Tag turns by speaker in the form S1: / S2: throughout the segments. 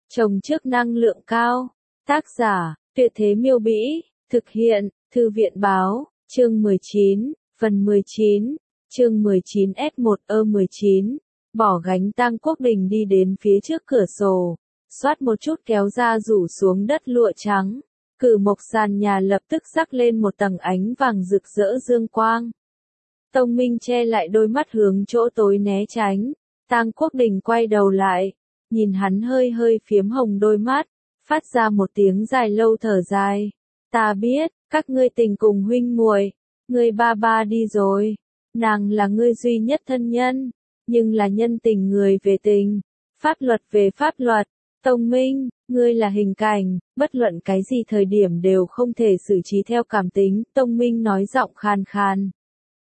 S1: Trồng trước năng lượng cao. Tác giả, Tuyệt Thế Miêu Bĩ. Thực hiện, Thư viện Báo. Chương 19, phần 19. Chương 19 S1E19. Bỏ gánh Tang Quốc Đình đi đến phía trước cửa sổ. Xoát một chút kéo ra rủ xuống đất lụa trắng. Cử mộc sàn nhà lập tức rắc lên một tầng ánh vàng rực rỡ dương quang. Tông Minh che lại đôi mắt hướng chỗ tối né tránh. Tang Quốc Đình quay đầu lại, nhìn hắn hơi hơi phiếm hồng đôi mắt, phát ra một tiếng dài lâu thở dài. Ta biết, các ngươi tình cùng huynh muội, ngươi ba ba đi rồi, nàng là ngươi duy nhất thân nhân, nhưng là nhân tình người về tình, pháp luật về pháp luật. Tông Minh, ngươi là hình cảnh, bất luận cái gì thời điểm đều không thể xử trí theo cảm tính. Tông Minh nói giọng khan khan.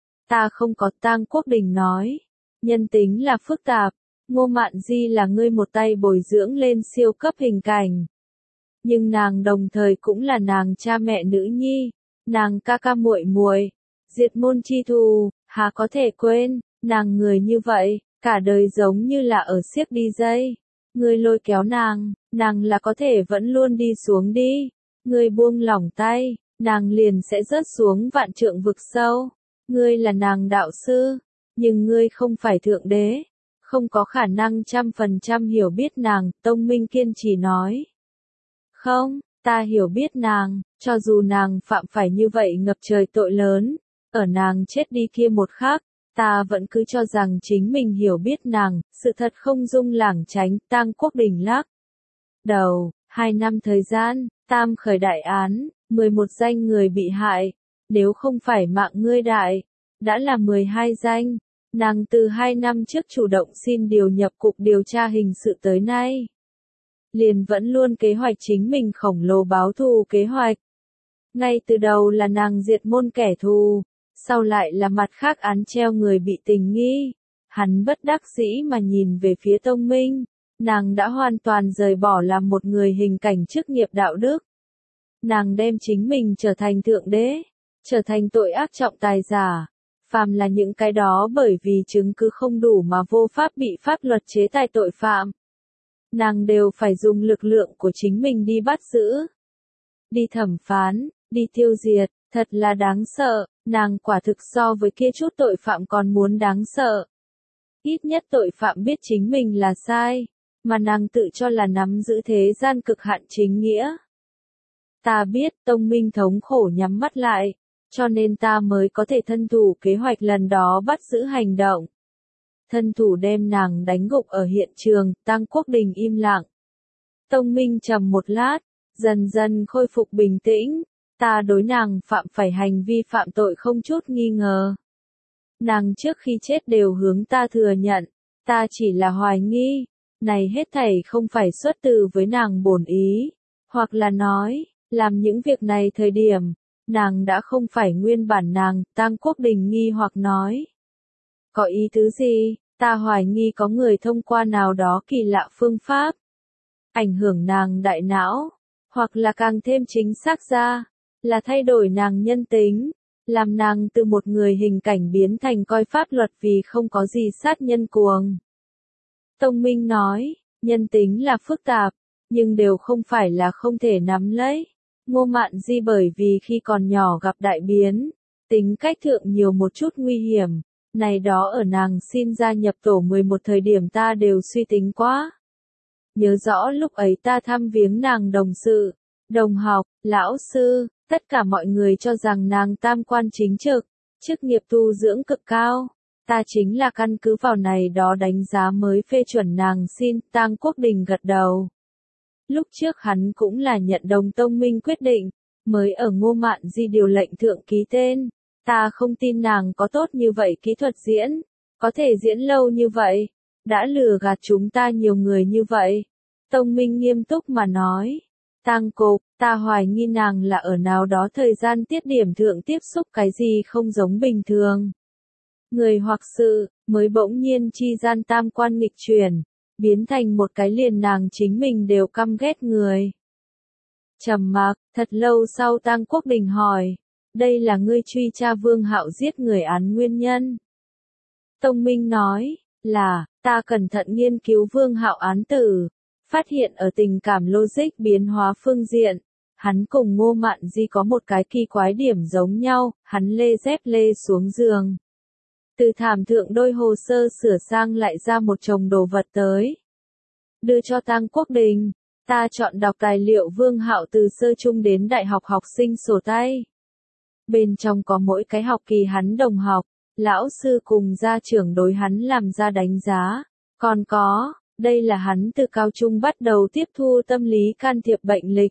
S1: Ta không có. Tang Quốc Đình nói. Nhân tính là phức tạp. Ngô Mạn Di là ngươi một tay bồi dưỡng lên siêu cấp hình cảnh. Nhưng nàng đồng thời cũng là nàng cha mẹ nữ nhi, nàng ca ca muội muội, diệt môn chi thù, há có thể quên, nàng người như vậy, cả đời giống như là ở xiếc đi dây. Ngươi lôi kéo nàng là có thể vẫn luôn đi xuống đi. Ngươi buông lỏng tay, nàng liền sẽ rớt xuống vạn trượng vực sâu. Ngươi là nàng đạo sư, nhưng ngươi không phải thượng đế, không có khả năng 100% hiểu biết nàng. Tông Minh kiên trì nói. Không, ta hiểu biết nàng, cho dù nàng phạm phải như vậy ngập trời tội lớn, ở nàng chết đi kia một khắc, ta vẫn cứ cho rằng chính mình hiểu biết nàng, sự thật không dung lảng tránh. Tang Quốc Đình lắc đầu. 2 năm thời gian, tam khởi đại án, 11 danh người bị hại, nếu không phải mạng ngươi đại, đã là 12 danh. Nàng từ 2 năm trước chủ động xin điều nhập cục điều tra hình sự tới nay, liền vẫn luôn kế hoạch chính mình khổng lồ báo thù kế hoạch. Ngay từ đầu là nàng diệt môn kẻ thù, sau lại là mặt khác án treo người bị tình nghi. Hắn bất đắc dĩ mà nhìn về phía Tông Minh, nàng đã hoàn toàn rời bỏ làm một người hình cảnh chức nghiệp đạo đức. Nàng đem chính mình trở thành thượng đế, trở thành tội ác trọng tài giả. Phàm là những cái đó bởi vì chứng cứ không đủ mà vô pháp bị pháp luật chế tài tội phạm, nàng đều phải dùng lực lượng của chính mình đi bắt giữ, đi thẩm phán, đi tiêu diệt. Thật là đáng sợ, nàng quả thực so với kia chút tội phạm còn muốn đáng sợ. Ít nhất tội phạm biết chính mình là sai, mà nàng tự cho là nắm giữ thế gian cực hạn chính nghĩa. Ta biết. Tông Minh thống khổ nhắm mắt lại, cho nên ta mới có thể thân thủ kế hoạch lần đó bắt giữ hành động. Thân thủ đem nàng đánh gục ở hiện trường. Tang Quốc Đình im lặng. Tông Minh trầm một lát, dần dần khôi phục bình tĩnh. Ta đối nàng phạm phải hành vi phạm tội không chút nghi ngờ. Nàng trước khi chết đều hướng ta thừa nhận, ta chỉ là hoài nghi, này hết thảy không phải xuất từ với nàng bổn ý, hoặc là nói, làm những việc này thời điểm, nàng đã không phải nguyên bản nàng. Tang Quốc Đình nghi hoặc nói. Có ý tứ gì? Ta hoài nghi có người thông qua nào đó kỳ lạ phương pháp, ảnh hưởng nàng đại não, hoặc là càng thêm chính xác ra, là thay đổi nàng nhân tính, làm nàng từ một người hình cảnh biến thành coi pháp luật vì không có gì sát nhân cuồng. Tông Minh nói, nhân tính là phức tạp, nhưng đều không phải là không thể nắm lấy. Ngô Mạn Di bởi vì khi còn nhỏ gặp đại biến, tính cách thượng nhiều một chút nguy hiểm, này đó ở nàng xin gia nhập tổ 11 thời điểm ta đều suy tính quá. Nhớ rõ lúc ấy ta thăm viếng nàng đồng sự, đồng học, lão sư, tất cả mọi người cho rằng nàng tam quan chính trực, chức nghiệp tu dưỡng cực cao. Ta chính là căn cứ vào này đó đánh giá mới phê chuẩn nàng xin. Tang Quốc Đình gật đầu. Lúc trước hắn cũng là nhận đồng Tông Minh quyết định, mới ở Ngô Mạn Di điều lệnh thượng ký tên. Ta không tin nàng có tốt như vậy kỹ thuật diễn, có thể diễn lâu như vậy, đã lừa gạt chúng ta nhiều người như vậy. Tông Minh nghiêm túc mà nói. Tang Cục, ta hoài nghi nàng là ở nào đó thời gian tiết điểm thượng tiếp xúc cái gì không giống bình thường. Người hoặc sự, mới bỗng nhiên chi gian tam quan nghịch chuyển, biến thành một cái liền nàng chính mình đều căm ghét người. Trầm mặc, thật lâu sau Tang Quốc Đình hỏi, đây là ngươi truy tra Vương Hạo giết người án nguyên nhân. Tông Minh nói, là, ta cẩn thận nghiên cứu Vương Hạo án tử, Phát hiện ở tình cảm logic biến hóa phương diện, hắn cùng Ngô Mạn Di có một cái kỳ quái điểm giống nhau, hắn lê dép lê xuống giường. Từ thảm thượng đôi hồ sơ sửa sang lại ra một chồng đồ vật tới. Đưa cho Tang Quốc Đình, ta chọn đọc tài liệu Vương Hạo từ sơ trung đến đại học học sinh sổ tay. Bên trong có mỗi cái học kỳ hắn đồng học, lão sư cùng gia trưởng đối hắn làm ra đánh giá. Còn có, đây là hắn từ cao trung bắt đầu tiếp thu tâm lý can thiệp bệnh lịch.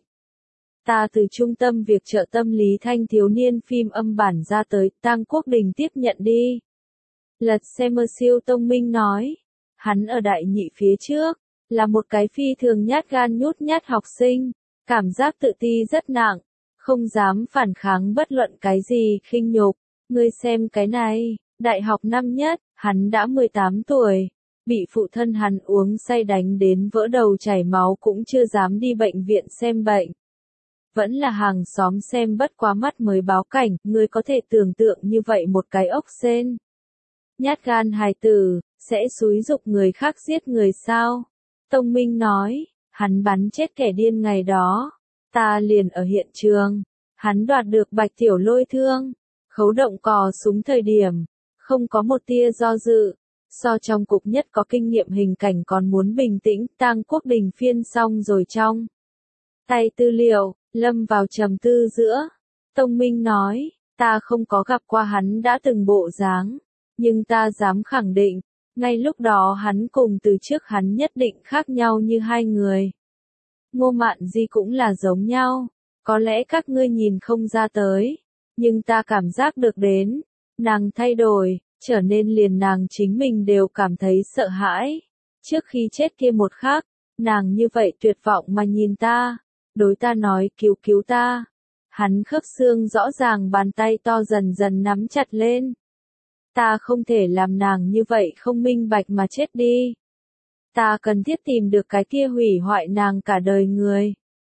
S1: Ta từ trung tâm việc trợ tâm lý thanh thiếu niên phim âm bản ra tới, Tang Quốc Đình tiếp nhận đi. Lật xem siêu Tông Minh nói, hắn ở đại nhị phía trước, là một cái phi thường nhát gan nhút nhát học sinh, cảm giác tự ti rất nặng, không dám phản kháng bất luận cái gì khinh nhục. Ngươi xem cái này, đại học năm nhất, hắn đã 18 tuổi, bị phụ thân hắn uống say đánh đến vỡ đầu chảy máu cũng chưa dám đi bệnh viện xem bệnh. Vẫn là hàng xóm xem bất quá mắt mới báo cảnh, ngươi có thể tưởng tượng như vậy một cái ốc sên. Nhát gan hài tử, sẽ xúi giục người khác giết người sao? Tông Minh nói, hắn bắn chết kẻ điên ngày đó. Ta liền ở hiện trường. Hắn đoạt được Bạch Tiểu Lôi thương. Khấu động cò súng thời điểm. Không có một tia do dự. So trong cục nhất có kinh nghiệm hình cảnh còn muốn bình tĩnh. Tang Quốc Đình phiên xong rồi trong tay tư liệu, lâm vào trầm tư giữa. Tông Minh nói, ta không có gặp qua hắn đã từng bộ dáng. Nhưng ta dám khẳng định, ngay lúc đó hắn cùng từ trước hắn nhất định khác nhau như hai người. Ngô Mạn Di cũng là giống nhau, có lẽ các ngươi nhìn không ra tới, nhưng ta cảm giác được đến, nàng thay đổi, trở nên liền nàng chính mình đều cảm thấy sợ hãi. Trước khi chết kia một khắc, nàng như vậy tuyệt vọng mà nhìn ta, đối ta nói cứu cứu ta. Hắn khớp xương rõ ràng bàn tay to dần dần nắm chặt lên. Ta không thể làm nàng như vậy không minh bạch mà chết đi. Ta cần thiết tìm được cái kia hủy hoại nàng cả đời người.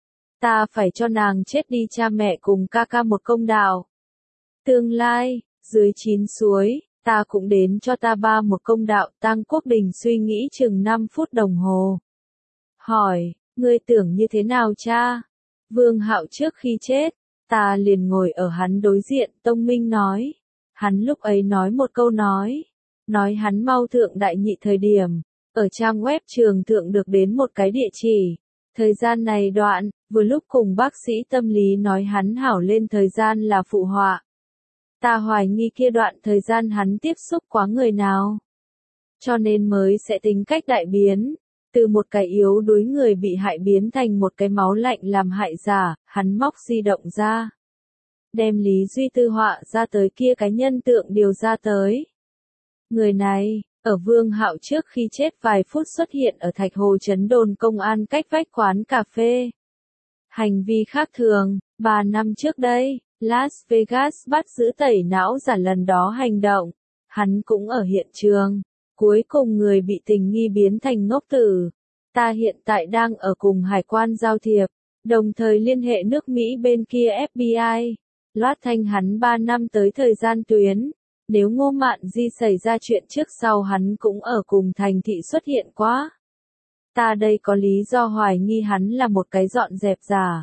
S1: Ta phải cho nàng chết đi cha mẹ cùng ca ca một công đạo. Tương lai, dưới 9 suối, ta cũng đến cho ta ba một công đạo. Tang Quốc Đình suy nghĩ chừng 5 phút đồng hồ. Hỏi, ngươi tưởng như thế nào cha? Vương Hạo trước khi chết, ta liền ngồi ở hắn đối diện. Tông Minh nói. Hắn lúc ấy nói một câu nói hắn mau thượng đại nhị thời điểm, ở trang web trường thượng được đến một cái địa chỉ. Thời gian này đoạn, vừa lúc cùng bác sĩ tâm lý nói hắn hảo lên thời gian là phụ họa. Ta hoài nghi kia đoạn thời gian hắn tiếp xúc quá người nào. Cho nên mới sẽ tính cách đại biến, từ một cái yếu đuối người bị hại biến thành một cái máu lạnh làm hại giả. Hắn móc di động ra. Đem Lý Duy Tư họa ra tới kia cái nhân tượng điều ra tới. Người này, ở Vương Hạo trước khi chết vài phút xuất hiện ở Thạch Hồ Trấn đồn công an cách vách quán cà phê. Hành vi khác thường, 3 năm trước đây, Las Vegas bắt giữ tẩy não giả lần đó hành động. Hắn cũng ở hiện trường. Cuối cùng người bị tình nghi biến thành ngốc tử. Ta hiện tại đang ở cùng hải quan giao thiệp, đồng thời liên hệ nước Mỹ bên kia FBI. Loát thanh hắn 3 năm tới thời gian tuyến. Nếu Ngô Mạn Di xảy ra chuyện trước sau hắn cũng ở cùng thành thị xuất hiện quá. Ta đây có lý do hoài nghi hắn là một cái dọn dẹp giả.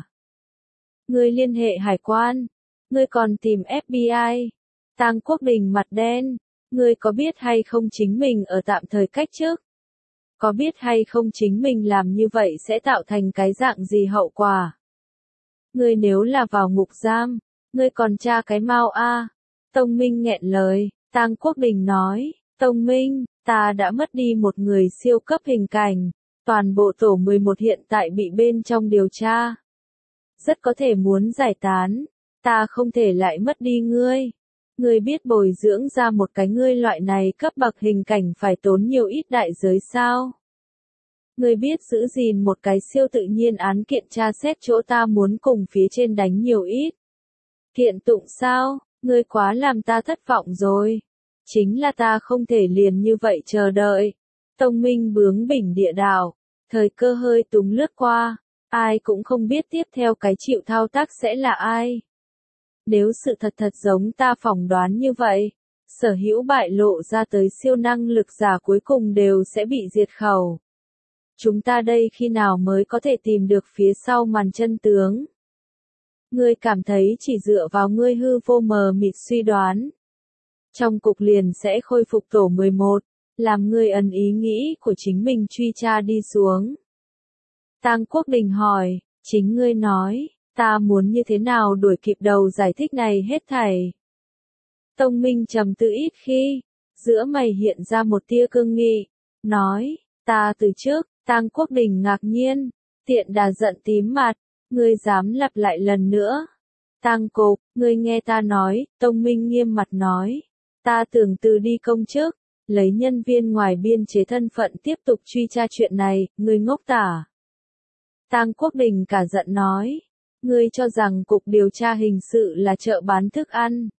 S1: Ngươi liên hệ hải quan. Ngươi còn tìm FBI. Tang Quốc Đình mặt đen. Ngươi có biết hay không chính mình ở tạm thời cách chức? Có biết hay không chính mình làm như vậy sẽ tạo thành cái dạng gì hậu quả? Ngươi nếu là vào ngục giam, ngươi còn tra cái mau a? Tông Minh nghẹn lời. Tang Quốc Đình nói, Tông Minh, ta đã mất đi một người siêu cấp hình cảnh. Toàn bộ tổ 11 hiện tại bị bên trong điều tra. Rất có thể muốn giải tán. Ta không thể lại mất đi ngươi. Ngươi biết bồi dưỡng ra một cái ngươi loại này cấp bậc hình cảnh phải tốn nhiều ít đại giới sao? Ngươi biết giữ gìn một cái siêu tự nhiên án kiện tra xét chỗ ta muốn cùng phía trên đánh nhiều ít. Kiện tụng sao? Ngươi quá làm ta thất vọng rồi. Chính là ta không thể liền như vậy chờ đợi. Tông Minh bướng bỉnh địa đạo. Thời cơ hơi túng lướt qua. Ai cũng không biết tiếp theo cái chịu thao tác sẽ là ai. Nếu sự thật giống ta phỏng đoán như vậy, sở hữu bại lộ ra tới siêu năng lực giả cuối cùng đều sẽ bị diệt khẩu. chúng ta đây khi nào mới có thể tìm được phía sau màn chân tướng? Ngươi cảm thấy chỉ dựa vào ngươi hư vô mờ mịt suy đoán, trong cục liền sẽ khôi phục tổ 11, làm ngươi ấn ý nghĩ của chính mình truy tra đi xuống. Tang Quốc Đình hỏi, chính ngươi nói, ta muốn như thế nào đuổi kịp đầu giải thích này hết thảy? Tông Minh trầm tư ít khi, giữa mày hiện ra một tia cương nghị, nói, ta từ trước. Tang Quốc Đình ngạc nhiên, tiện đà giận tím mặt, ngươi dám lặp lại lần nữa. Tang Cục, ngươi nghe ta nói, Tông Minh nghiêm mặt nói, ta tưởng từ đi công chức, lấy nhân viên ngoài biên chế thân phận tiếp tục truy tra chuyện này, ngươi ngốc tả. Tang Quốc Đình cả giận nói, ngươi cho rằng cục điều tra hình sự là chợ bán thức ăn.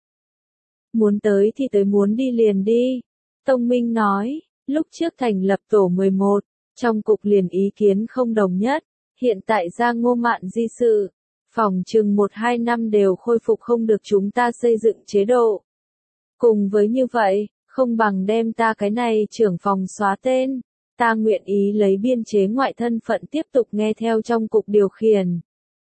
S1: Muốn tới thì tới, muốn đi liền đi. Tông Minh nói, lúc trước thành lập tổ 11, trong cục liền ý kiến không đồng nhất, hiện tại ra Ngô Mạn di sự, phòng chừng 1-2 năm đều khôi phục không được, chúng ta xây dựng chế độ. Cùng với như vậy, không bằng đem ta cái này trưởng phòng xóa tên, ta nguyện ý lấy biên chế ngoại thân phận tiếp tục nghe theo trong cục điều khiển.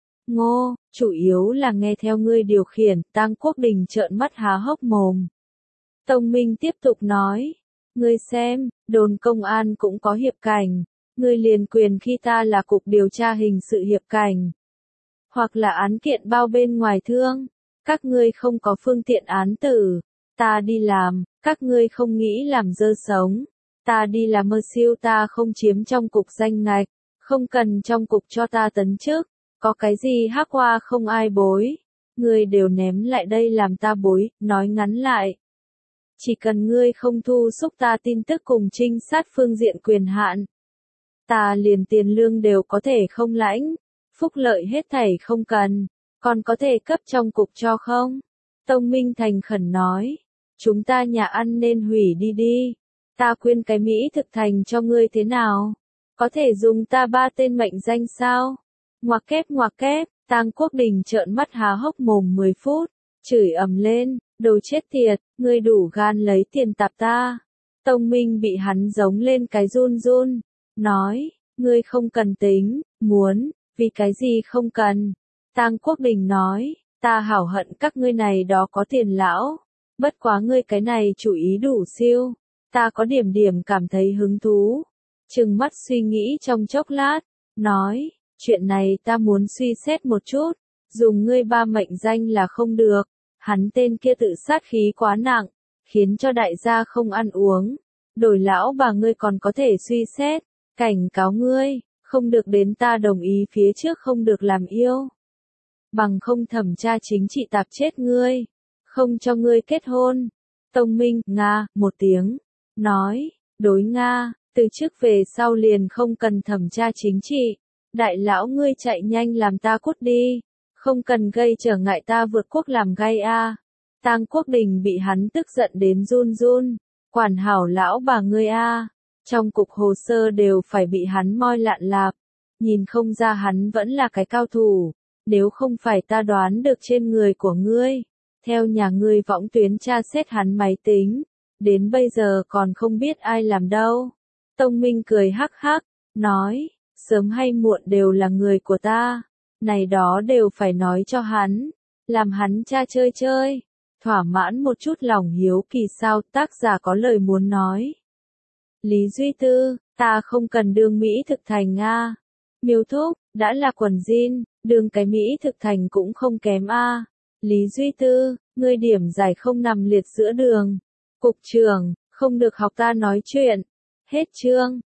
S1: Ngô, chủ yếu là nghe theo ngươi điều khiển. Tang Quốc Đình trợn mắt há hốc mồm. Tông Minh tiếp tục nói, ngươi xem, đồn công an cũng có hiệp cảnh, ngươi liền quyền khi ta là cục điều tra hình sự hiệp cảnh, hoặc là án kiện bao bên ngoài thương, các ngươi không có phương tiện án tử, ta đi làm, các ngươi không nghĩ làm dơ sống, ta đi làm mơ siêu, ta không chiếm trong cục danh ngạch, không cần trong cục cho ta tấn chức, có cái gì hắc hoa không ai bối, ngươi đều ném lại đây làm ta bối. Nói ngắn lại, chỉ cần ngươi không thu xúc ta tin tức cùng trinh sát phương diện quyền hạn, ta liền tiền lương đều có thể không lãnh, phúc lợi hết thảy không cần, còn có thể cấp trong cục cho không? Tông Minh thành khẩn nói, chúng ta nhà ăn nên hủy đi đi, ta quyên cái Mỹ thực thành cho ngươi thế nào? Có thể dùng ta 3 tên mệnh danh sao? Ngoặc kép, Tang Quốc Đình trợn mắt há hốc mồm 10 phút, chửi ầm lên, đồ chết tiệt, ngươi đủ gan lấy tiền tạp ta. Tông Minh bị hắn giống lên cái run run, nói, ngươi không cần tính, muốn, vì cái gì không cần. Tang Quốc Đình nói, ta hảo hận các ngươi này đó có tiền lão, bất quá ngươi cái này chủ ý đủ siêu, ta có điểm cảm thấy hứng thú. Trừng mắt suy nghĩ trong chốc lát, nói, chuyện này ta muốn suy xét một chút, dùng ngươi 3 mệnh danh là không được, hắn tên kia tự sát khí quá nặng, khiến cho đại gia không ăn uống, đổi lão bà ngươi còn có thể suy xét, cảnh cáo ngươi, không được đến ta đồng ý phía trước không được làm yêu. Bằng không thẩm tra chính trị tạp chết ngươi, không cho ngươi kết hôn. Tông Minh, Nga, một tiếng, nói, đối Nga, từ trước về sau liền không cần thẩm tra chính trị, đại lão ngươi chạy nhanh làm ta cút đi, không cần gây trở ngại ta vượt quốc làm gai a. Tang Quốc Đình bị hắn tức giận đến run run, quản hảo lão bà ngươi a, trong cục hồ sơ đều phải bị hắn moi lạn lạp, nhìn không ra hắn vẫn là cái cao thủ, nếu không phải ta đoán được trên người của ngươi, theo nhà ngươi võng tuyến tra xét hắn máy tính, đến bây giờ còn không biết ai làm đâu. Tông Minh cười hắc hắc, nói, sớm hay muộn đều là người của ta, này đó đều phải nói cho hắn, làm hắn cha chơi chơi, thỏa mãn một chút lòng hiếu kỳ sao. Tác giả có lời muốn nói. Lý Duy Tư, ta không cần đương Mỹ thực thành a. Miêu Thúc, đã là quần jean, đương cái Mỹ thực thành cũng không kém a. Lý Duy Tư, ngươi điểm giải không nằm liệt giữa đường. Cục trưởng, không được học ta nói chuyện. Hết chương.